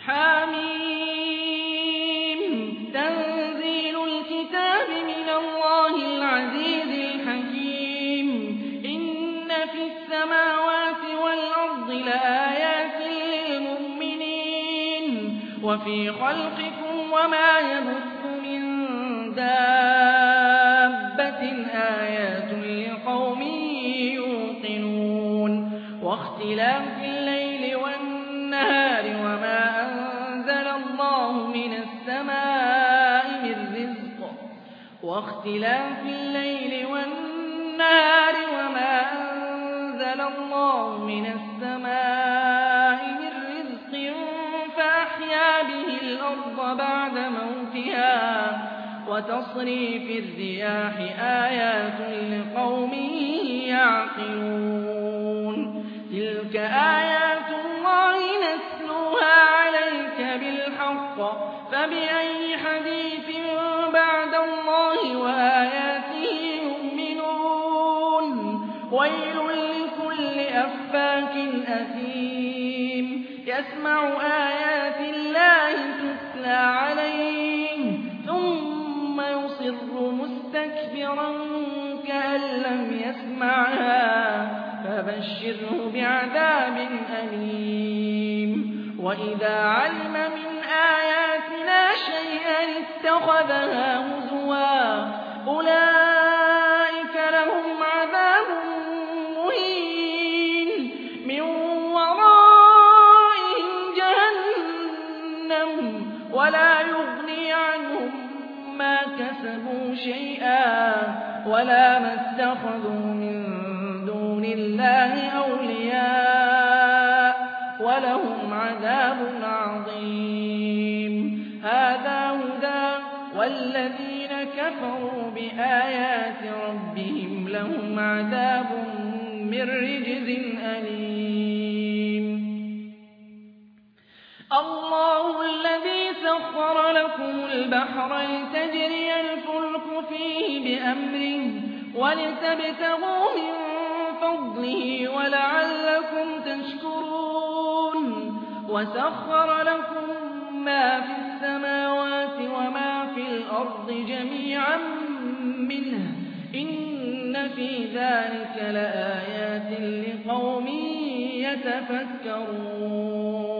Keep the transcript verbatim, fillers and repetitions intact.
حميم تنزيل الكتاب من الله العزيز الحكيم إن في السماوات والأرض لآيات للمؤمنين وفي خلقكم وما يبث من دابة آيات لقوم يوقنون واختلاف الليل والنهار وما أنزل الله من السماء من رزق واختلاف الليل والنهار وما أنزل الله من السماء من رزق فأحيا به الأرض بعد موتها وتصريف الرياح آيات لقوم يعقلون تلك آيات الله نتلوها عليك بالحق فبأي حديث بعد الله وآياته يؤمنون ويل لكل أفاك أثيم يسمع آيات الله تتلى عليه ثم يصر مستكبرا كأن لم يسمعها فبشره بعذاب أليم وإذا علم من آياتنا شيئا اتخذها هزوا أولئك لهم عذاب مهين من ورائهم جهنم ولا يغني عنهم ما كسبوا شيئا ولا ما اتخذوا من دون الله أولياء ولهم عذاب عظيم هذا هدى والذين كفروا بآيات ربهم لهم عذاب من رجز أليم الله الذي سخر لكم البحر لتجري الفلك فيه بأمره ولتبتغوا من فضله ولعلكم تشكرون وسخر لكم ما في السماوات وما في الأرض جميعا منه إن في ذلك لآيات لقوم يتفكرون